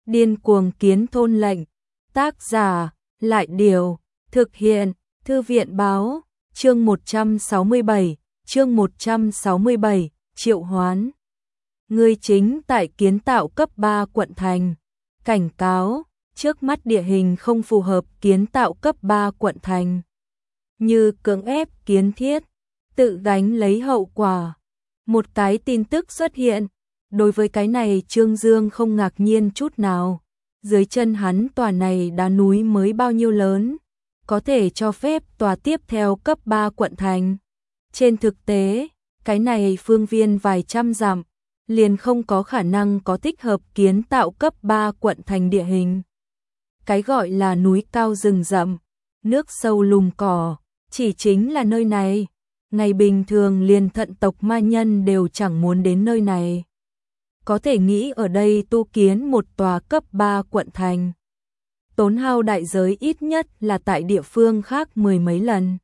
Điên cuồng kiến thôn lệnh. Tác giả, Lại Điều. Thực hiện, Thư viện Báo. Chương 167, triệu hoán. Ngươi chính tại kiến tạo cấp 3 quận thành. Cảnh cáo, trước mắt địa hình không phù hợp kiến tạo cấp 3 quận thành. Như cưỡng ép kiến thiết, tự gánh lấy hậu quả. Một cái tin tức xuất hiện. Đối với cái này Trương Dương không ngạc nhiên chút nào. Dưới chân hắn tòa này đá núi mới bao nhiêu lớn, có thể cho phép tòa tiếp theo cấp 3 quận thành. Trên thực tế, cái này phương viên vài trăm dặm, liền không có khả năng có thích hợp kiến tạo cấp 3 quận thành địa hình. Cái gọi là núi cao rừng rậm, nước sâu lùm cỏ, chỉ chính là nơi này. Ngày bình thường liền thận tộc ma nhân đều chẳng muốn đến nơi này. Có thể nghĩ ở đây tu kiến một tòa cấp 3 quận thành. Tốn hao đại giới ít nhất là tại địa phương khác 10 mấy lần.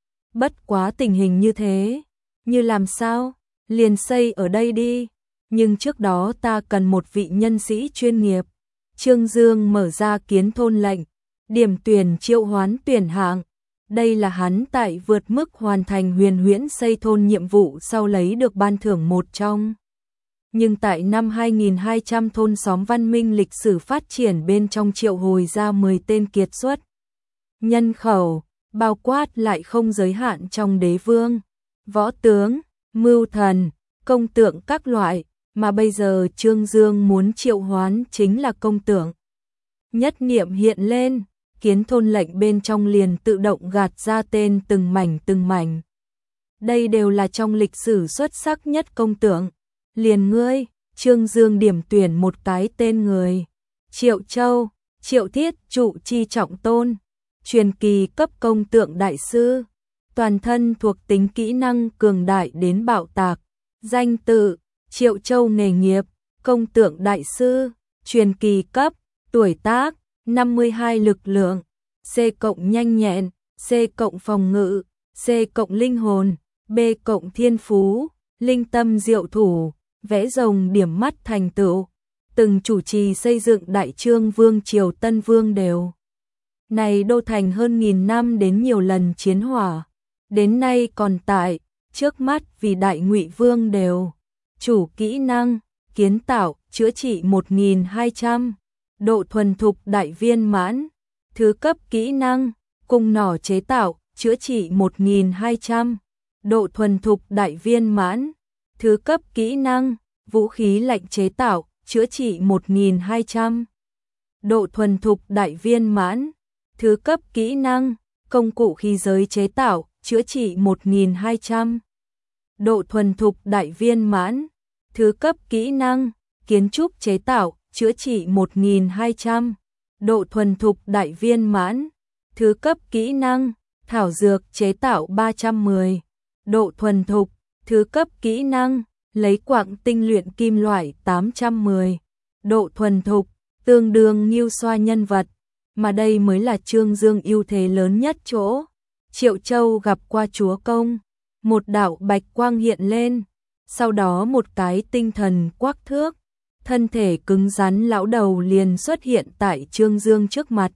Bất quá tình hình như thế, như làm sao, liền xây ở đây đi. Nhưng trước đó ta cần một vị nhân sĩ chuyên nghiệp. Trương Dương mở ra kiến thôn lệnh, điểm tuyển triệu hoán tuyển hạng. Đây là hắn tại vượt mức hoàn thành huyền huyễn xây thôn nhiệm vụ sau lấy được ban thưởng một trong. Nhưng tại năm 2200 thôn xóm văn minh lịch sử phát triển bên trong triệu hồi ra 10 tên kiệt xuất. Nhân khẩu, bao quát lại không giới hạn trong đế vương, võ tướng, mưu thần, công tượng các loại, mà bây giờ Trương Dương muốn triệu hoán chính là công tượng. Nhất niệm hiện lên, kiến thôn lệnh bên trong liền tự động gạt ra tên từng mảnh. Đây đều là trong lịch sử xuất sắc nhất công tượng. Liền ngươi, Trương Dương điểm tuyển một cái tên người. Triệu Châu, Triệu Thiết trụ chi trọng tôn. Truyền kỳ cấp công tượng đại sư. Toàn thân thuộc tính kỹ năng cường đại đến bạo tạc. Danh tự, Triệu Châu nghề nghiệp, công tượng đại sư. Truyền kỳ cấp, tuổi tác, 52 lực lượng. C cộng nhanh nhẹn, C cộng phòng ngự, C cộng linh hồn, B cộng thiên phú, linh tâm diệu thủ. Vẽ rồng điểm mắt thành tựu, từng chủ trì xây dựng Đại Trương Vương triều Tân Vương đều. Này đô thành hơn 1000 năm đến nhiều lần chiến hỏa, đến nay còn tại, trước mắt vì Đại Ngụy Vương đều. Chủ kỹ năng, kiến tạo, chữa trị 1200, độ thuần thục đại viên mãn. Thứ cấp kỹ năng, cung nỏ chế tạo, chữa trị 1200, độ thuần thục đại viên mãn. Thứ cấp kỹ năng, vũ khí lạnh chế tạo, chữa trị 1200. Độ thuần thục đại viên mãn. Thứ cấp kỹ năng, công cụ khí giới chế tạo, chữa trị 1200. Độ thuần thục đại viên mãn. Thứ cấp kỹ năng, kiến trúc chế tạo, chữa trị 1200. Độ thuần thục đại viên mãn. Thứ cấp kỹ năng, thảo dược chế tạo 310. Độ thuần thục. Thứ cấp kỹ năng, lấy quặng tinh luyện kim loại 810. Độ thuần thục, tương đương Ngưu Xoa nhân vật, mà đây mới là Trương Dương ưu thế lớn nhất chỗ. Triệu Châu gặp qua chúa công, một đạo bạch quang hiện lên, sau đó một cái tinh thần quắc thước, thân thể cứng rắn lão đầu liền xuất hiện tại Trương Dương trước mặt.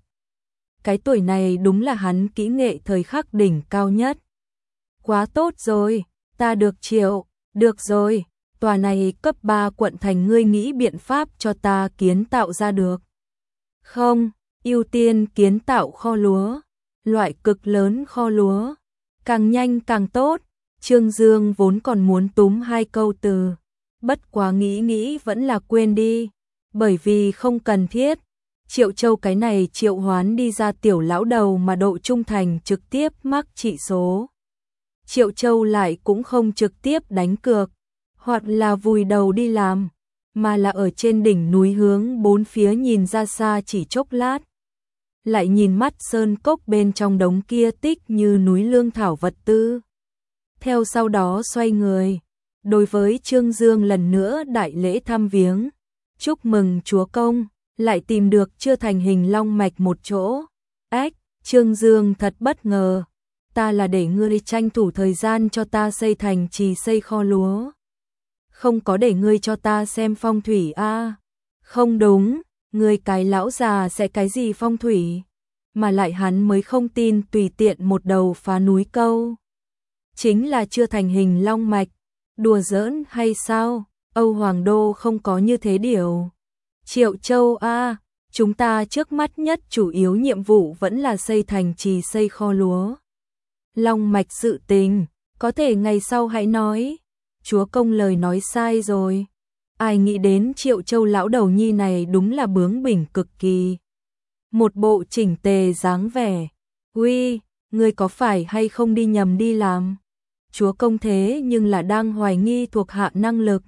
Cái tuổi này đúng là hắn kỹ nghệ thời khắc đỉnh cao nhất. Quá tốt rồi. Ta được triệu, được rồi, tòa này cấp 3 quận thành ngươi nghĩ biện pháp cho ta kiến tạo ra được. Không, ưu tiên kiến tạo kho lúa, loại cực lớn kho lúa, càng nhanh càng tốt. Trương Dương vốn còn muốn túm 2 câu từ, bất quá nghĩ vẫn là quên đi, bởi vì không cần thiết. Triệu Châu cái này triệu hoán đi ra tiểu lão đầu mà độ trung thành trực tiếp mắc trị số. Triệu Châu lại cũng không trực tiếp đánh cược, hoặc là vùi đầu đi làm, mà là ở trên đỉnh núi hướng bốn phía nhìn ra xa chỉ chốc lát. Lại nhìn mắt sơn cốc bên trong đống kia tích như núi lương thảo vật tư. Theo sau đó xoay người, đối với Trương Dương lần nữa đại lễ thăm viếng. Chúc mừng chúa công, lại tìm được chưa thành hình long mạch một chỗ. Ách, Trương Dương thật bất ngờ. Ta là để ngươi tranh thủ thời gian cho ta xây thành trì xây kho lúa. Không có để ngươi cho ta xem phong thủy a. Không đúng, Người cái lão già sẽ cái gì phong thủy, mà lại hắn mới không tin tùy tiện một đầu phá núi câu. Chính là chưa thành hình long mạch, đùa giỡn hay sao, Âu Hoàng Đô không có như thế điều. Triệu Châu a, chúng ta trước mắt nhất chủ yếu nhiệm vụ vẫn là xây thành trì xây kho lúa. Long mạch sự tình, có thể ngày sau hãy nói. Chúa công lời nói sai rồi. Ai nghĩ đến Triệu Châu lão đầu nhi này đúng là bướng bỉnh cực kỳ. Một bộ chỉnh tề dáng vẻ. Uy, ngươi có phải hay không đi nhầm đi làm? Chúa công thế nhưng là đang hoài nghi thuộc hạ năng lực.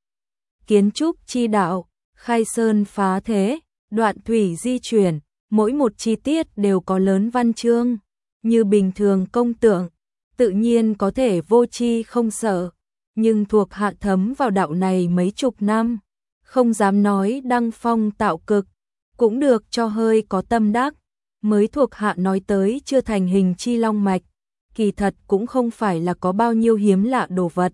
Kiến trúc chi đạo, khai sơn phá thế, đoạn thủy di chuyển, mỗi một chi tiết đều có lớn văn chương. Như bình thường công tượng, tự nhiên có thể vô chi không sợ. Nhưng thuộc hạ thấm vào đạo này mấy chục năm, không dám nói đăng phong tạo cực, cũng được cho hơi có tâm đắc. Mới thuộc hạ nói tới chưa thành hình chi long mạch, kỳ thật cũng không phải là có bao nhiêu hiếm lạ đồ vật,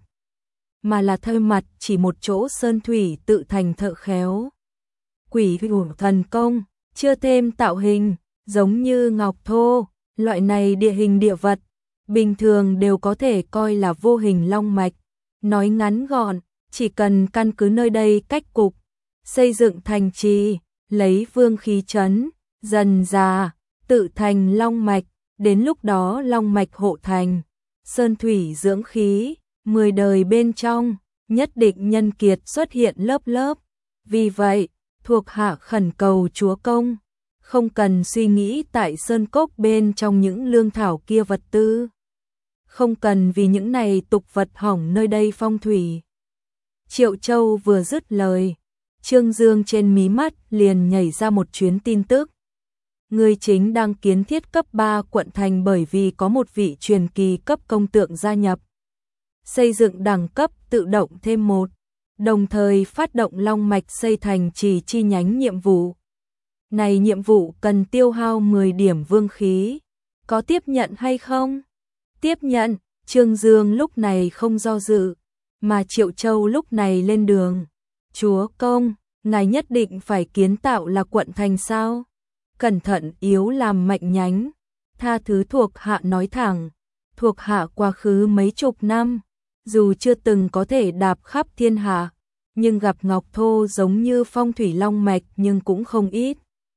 mà là thay mặt chỉ một chỗ sơn thủy tự thành thợ khéo. Quỷ hủ thần công, chưa thêm tạo hình, giống như ngọc thô, loại này địa hình địa vật, bình thường đều có thể coi là vô hình long mạch. Nói ngắn gọn, chỉ cần căn cứ nơi đây cách cục, xây dựng thành trì, lấy vương khí trấn, dần già, tự thành long mạch, đến lúc đó long mạch hộ thành, sơn thủy dưỡng khí, 10 đời bên trong, nhất định nhân kiệt xuất hiện lớp lớp. Vì vậy, thuộc hạ khẩn cầu chúa công, không cần suy nghĩ tại sơn cốc bên trong những lương thảo kia vật tư. Không cần vì những này tục vật hỏng nơi đây phong thủy. Triệu Châu vừa dứt lời, Trương Dương trên mí mắt liền nhảy ra một chuyến tin tức. Người chính đang kiến thiết cấp 3 quận thành bởi vì có một vị truyền kỳ cấp công tượng gia nhập. Xây dựng đẳng cấp tự động thêm một, đồng thời phát động long mạch xây thành trì chi nhánh nhiệm vụ. Này nhiệm vụ cần tiêu hao 10 điểm vương khí, có tiếp nhận hay không? Tiếp nhận, Trương Dương lúc này không do dự, mà Triệu Châu lúc này lên đường. Chúa công, ngài nhất định phải kiến tạo là quận thành sao? Cẩn thận yếu làm mạnh nhánh, tha thứ thuộc hạ nói thẳng, thuộc hạ quá khứ mấy chục năm, dù chưa từng có thể đạp khắp thiên hạ, nhưng gặp ngọc thô giống như phong thủy long mạch nhưng cũng không ít.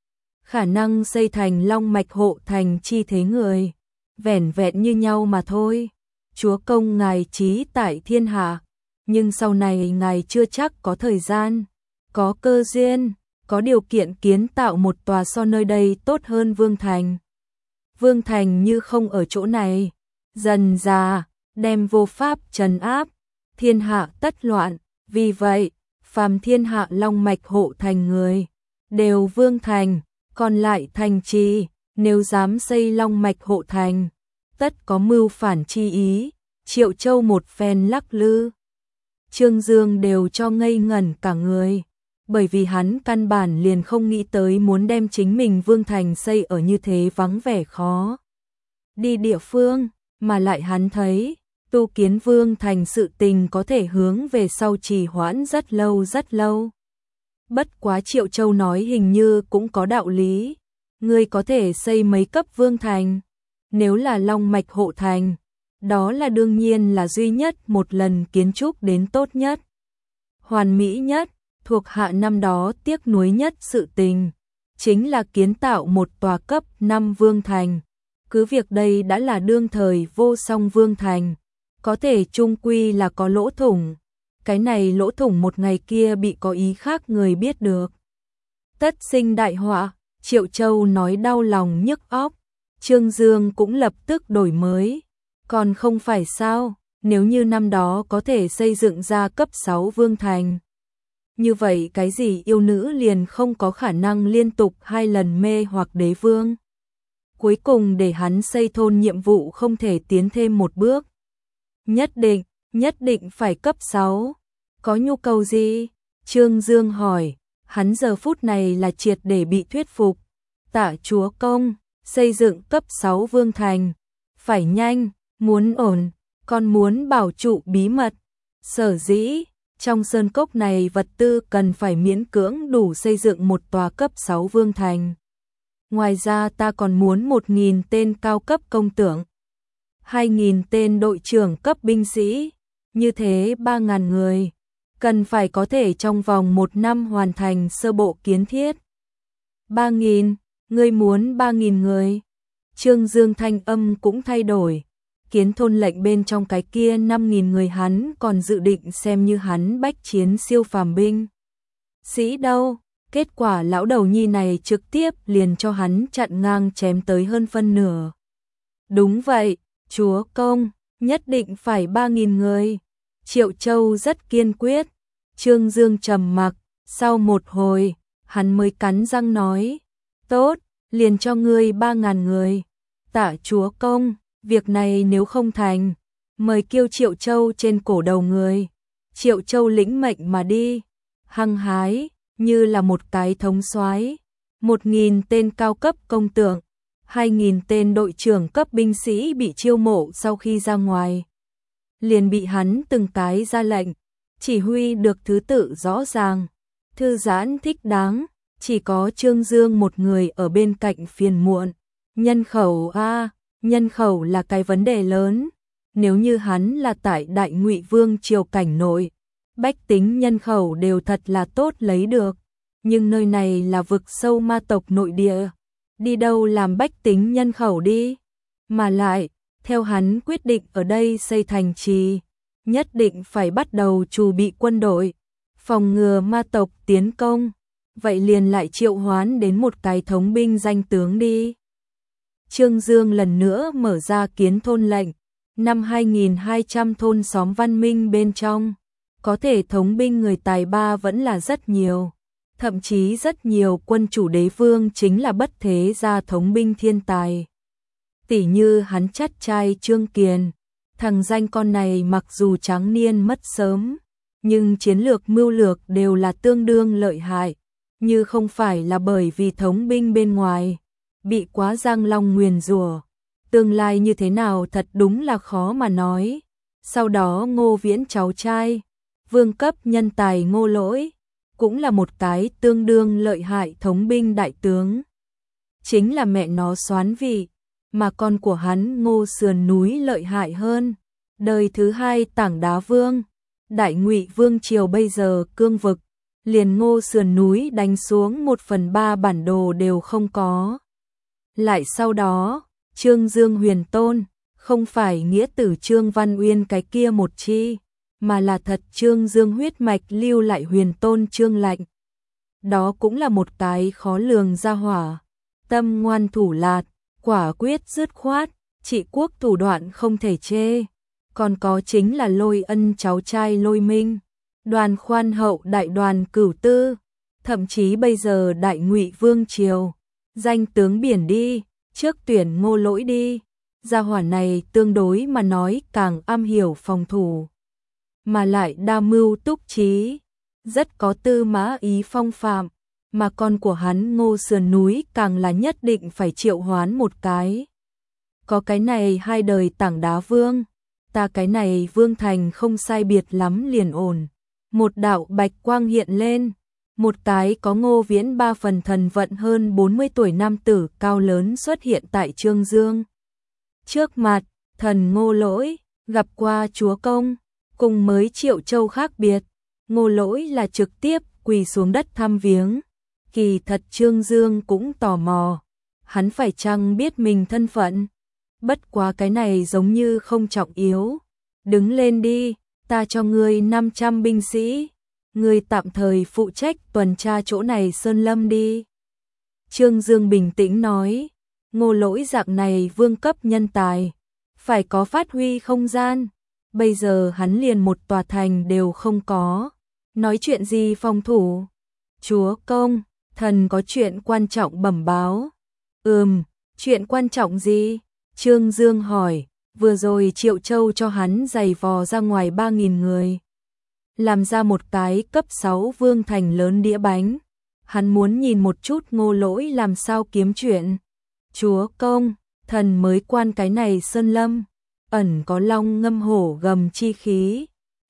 Khả năng xây thành long mạch hộ thành chi thế người, vẻn vẹn như nhau mà thôi. Chúa công ngài trí tại thiên hạ, nhưng sau này ngài chưa chắc có thời gian, có cơ duyên, có điều kiện kiến tạo một tòa so nơi đây tốt hơn Vương Thành. Vương Thành như không ở chỗ này, dần già, đem vô pháp trấn áp, thiên hạ tất loạn, vì vậy, phàm thiên hạ long mạch hộ thành người, đều Vương Thành, còn lại thành trì, nếu dám xây long mạch hộ thành, tất có mưu phản chi ý. Triệu Châu một phen lắc lư, Trương Dương đều cho ngây ngẩn cả người, bởi vì hắn căn bản liền không nghĩ tới muốn đem chính mình Vương Thành xây ở như thế vắng vẻ khó đi địa phương, mà lại hắn thấy tu kiến Vương Thành sự tình có thể hướng về sau trì hoãn rất lâu rất lâu. Bất quá Triệu Châu nói hình như cũng có đạo lý, ngươi có thể xây mấy cấp Vương Thành, nếu là long mạch hộ thành, đó là đương nhiên là duy nhất một lần kiến trúc đến tốt nhất, hoàn mỹ nhất. Thuộc hạ năm đó tiếc nuối nhất sự tình, chính là kiến tạo một tòa cấp 5 Vương Thành. Cứ việc đây đã là đương thời vô song Vương Thành, có thể chung quy là có lỗ thủng. Cái này lỗ thủng một ngày kia bị có ý khác người biết được, tất sinh đại họa. Triệu Châu nói đau lòng nhức óc, Trương Dương cũng lập tức đổi mới. Còn không phải sao, nếu như năm đó có thể xây dựng ra cấp 6 Vương Thành, như vậy cái gì yêu nữ liền không có khả năng liên tục 2 lần mê hoặc đế vương. Cuối cùng để hắn xây thôn nhiệm vụ không thể tiến thêm một bước. Nhất định phải cấp 6. Có nhu cầu gì? Trương Dương hỏi, hắn giờ phút này là triệt để bị thuyết phục. Tạ chúa công, xây dựng cấp 6 Vương Thành, phải nhanh, muốn ổn, còn muốn bảo trụ bí mật. Sở dĩ Trong sơn cốc này vật tư cần phải miễn cưỡng đủ xây dựng một tòa cấp 6 vương thành. Ngoài ra ta còn muốn 1.000 tên cao cấp công tượng, 2.000 tên đội trưởng cấp binh sĩ, như thế 3.000 người. Cần phải có thể trong vòng 1 năm hoàn thành sơ bộ kiến thiết. 3.000, ngươi muốn 3.000 người. Trương Dương thanh âm cũng thay đổi. Kiến thôn lệnh bên trong cái kia 5.000 người hắn còn dự định xem như hắn bách chiến siêu phàm binh sĩ đâu. Kết quả lão đầu nhi này trực tiếp liền cho hắn chặn ngang chém tới hơn phân nửa. Đúng vậy, chúa công, nhất định phải 3.000 người. Triệu Châu rất kiên quyết. Trương Dương trầm mặc, sau một hồi, hắn mới cắn răng nói, tốt, liền cho ngươi 3.000 người. Tạ chúa công, việc này nếu không thành, mời kêu Triệu Châu trên cổ đầu người. Triệu Châu lĩnh mệnh mà đi, hăng hái, như là một cái thống soái. 1.000 tên cao cấp công tượng, 2.000 tên đội trưởng cấp binh sĩ bị chiêu mộ sau khi ra ngoài. Liền bị hắn từng cái ra lệnh, chỉ huy được thứ tự rõ ràng, thư giãn thích đáng, chỉ có Trương Dương một người ở bên cạnh phiền muộn. Nhân khẩu nhân khẩu là cái vấn đề lớn. Nếu như hắn là tại Đại Ngụy Vương triều cảnh nội, bách tính nhân khẩu đều thật là tốt lấy được, nhưng nơi này là vực sâu ma tộc nội địa, đi đâu làm bách tính nhân khẩu đi. Mà lại, theo hắn quyết định ở đây xây thành trì, nhất định phải bắt đầu chuẩn bị quân đội, phòng ngừa ma tộc tiến công. Vậy liền lại triệu hoán đến một cái thống binh danh tướng đi. Trương Dương lần nữa mở ra kiến thôn lệnh. Năm 2.200 thôn xóm văn minh bên trong, có thể thống binh người tài ba vẫn là rất nhiều. Thậm chí rất nhiều quân chủ đế vương chính là bất thế gia thống binh thiên tài. Tỉ như hắn chắt trai Trương Kiền, thằng danh con này mặc dù tráng niên mất sớm, nhưng chiến lược mưu lược đều là tương đương lợi hại, như không phải là bởi vì thống binh bên ngoài bị quá Giang Long nguyền rủa, tương lai như thế nào thật đúng là khó mà nói. Sau đó Ngô Viễn cháu trai, vương cấp nhân tài Ngô Lỗi, cũng là một cái tương đương lợi hại thống binh đại tướng. Chính là mẹ nó soán vị, mà con của hắn Ngô Sườn Núi lợi hại hơn. Đời thứ hai Tảng Đá Vương, Đại Ngụy Vương triều bây giờ cương vực, liền Ngô Sườn Núi đánh xuống 1/3 bản đồ đều không có. Lại sau đó, Trương Dương Huyền Tôn, không phải nghĩa tử Trương Văn Uyên cái kia một chi, mà là thật Trương Dương huyết mạch lưu lại Huyền Tôn Trương Lạnh. Đó cũng là một cái khó lường gia hỏa, tâm ngoan thủ lạt, quả quyết dứt khoát, trị quốc thủ đoạn không thể chê. Còn có chính là Lôi Ân cháu trai Lôi Minh, Đoàn Khoan Hậu đại đoàn Cửu Tư, thậm chí bây giờ Đại Ngụy Vương triều, danh tướng biển đi, trước tuyển Ngô Lỗi đi. Gia hỏa này tương đối mà nói càng am hiểu phòng thủ, mà lại đa mưu túc trí, rất có tư mã ý phong phạm, mà con của hắn Ngô Sườn Núi càng là nhất định phải triệu hoán một cái. Có cái này 2 đời Tảng Đá Vương, ta cái này vương thành không sai biệt lắm liền ổn. Một đạo bạch quang hiện lên, một cái có Ngô Viễn 3 phần thần vận hơn 40 tuổi nam tử cao lớn xuất hiện tại Trương Dương. Trước mặt, thần Ngô Lỗi, gặp qua chúa công, cùng mới Triệu Châu khác biệt, Ngô Lỗi là trực tiếp quỳ xuống đất thăm viếng. Kỳ thật Trương Dương cũng tò mò, hắn phải chăng biết mình thân phận? Bất quá cái này giống như không trọng yếu. Đứng lên đi, ta cho ngươi 500 binh sĩ, ngươi tạm thời phụ trách tuần tra chỗ này sơn lâm đi. Trương Dương bình tĩnh nói, Ngô Lỗi dạng này vương cấp nhân tài, phải có phát huy không gian. Bây giờ hắn liền một tòa thành đều không có, nói chuyện gì phòng thủ? Chúa công, thần có chuyện quan trọng bẩm báo. Chuyện quan trọng gì? Trương Dương hỏi, vừa rồi Triệu Châu cho hắn giày vò ra ngoài 3.000 người, làm ra một cái cấp 6 vương thành lớn đĩa bánh. Hắn muốn nhìn một chút Ngô Lỗi làm sao kiếm chuyện. Chúa công, thần mới quan cái này sơn lâm, ẩn có long ngâm hổ gầm chi khí,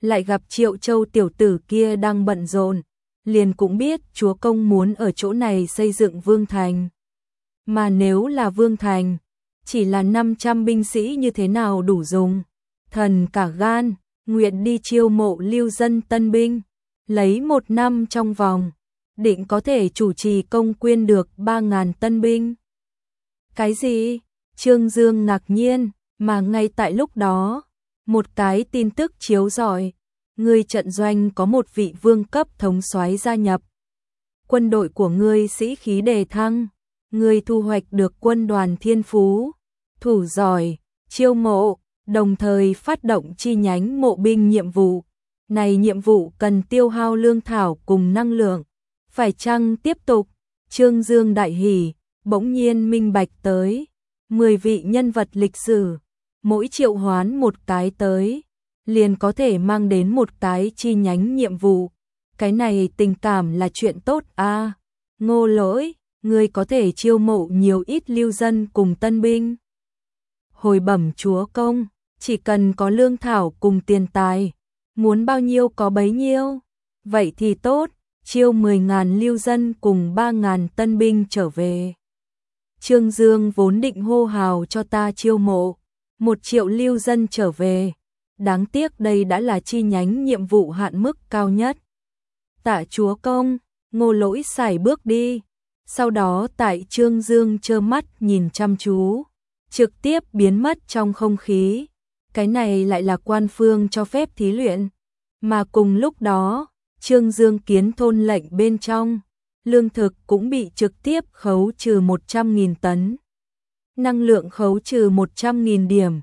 lại gặp Triệu Châu tiểu tử kia đang bận rộn, liền cũng biết chúa công muốn ở chỗ này xây dựng vương thành. Mà nếu là vương thành, chỉ là 500 binh sĩ như thế nào đủ dùng. Thần cả gan, nguyện đi chiêu mộ lưu dân tân binh, lấy 1 năm trong vòng, định có thể chủ trì công quyên được 3.000 tân binh. Cái gì? Trương Dương ngạc nhiên, mà ngay tại lúc đó, một cái tin tức chiếu rọi, ngươi trận doanh có một vị vương cấp thống soái gia nhập. Quân đội của ngươi sĩ khí đề thăng, ngươi thu hoạch được quân đoàn thiên phú, thủ giỏi, chiêu mộ, đồng thời phát động chi nhánh mộ binh nhiệm vụ. Này nhiệm vụ cần tiêu hao lương thảo cùng năng lượng, phải chăng tiếp tục? Trương Dương đại hỉ, bỗng nhiên minh bạch tới, 10 vị nhân vật lịch sử, mỗi triệu hoán một cái tới, liền có thể mang đến một cái chi nhánh nhiệm vụ. Cái này tình cảm là chuyện tốt a. Ngô Lỗi, ngươi có thể chiêu mộ nhiều ít lưu dân cùng tân binh. Hồi bẩm chúa công, chỉ cần có lương thảo cùng tiền tài, muốn bao nhiêu có bấy nhiêu. Vậy thì tốt, chiêu 10.000 lưu dân cùng 3.000 tân binh trở về. Trương Dương vốn định hô hào cho ta chiêu mộ 1 triệu lưu dân trở về. Đáng tiếc đây đã là chi nhánh nhiệm vụ hạn mức cao nhất. Tạ chúa công, Ngô Lỗi sải bước đi. Sau đó tại Trương Dương trơ mắt nhìn chăm chú, trực tiếp biến mất trong không khí. Cái này lại là quan phương cho phép thí luyện. Mà cùng lúc đó, Trương Dương kiến thôn lệnh bên trong, lương thực cũng bị trực tiếp khấu trừ 100.000 tấn. Năng lượng khấu trừ 100.000 điểm.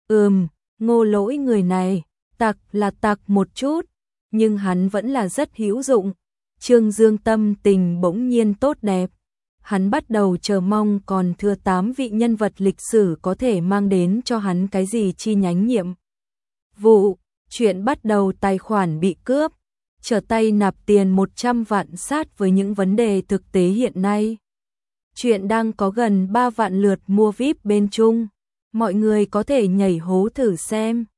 Ngô Lỗi người này, tặc là tặc một chút, nhưng hắn vẫn là rất hữu dụng. Trương Dương tâm tình bỗng nhiên tốt đẹp. Hắn bắt đầu chờ mong còn thừa 8 vị nhân vật lịch sử có thể mang đến cho hắn cái gì chi nhánh nhiệm vụ. Chuyện bắt đầu tài khoản bị cướp, trở tay nạp tiền 100 vạn sát với những vấn đề thực tế hiện nay. Chuyện đang có gần 3 vạn lượt mua VIP bên Trung. Mọi người có thể nhảy hố thử xem.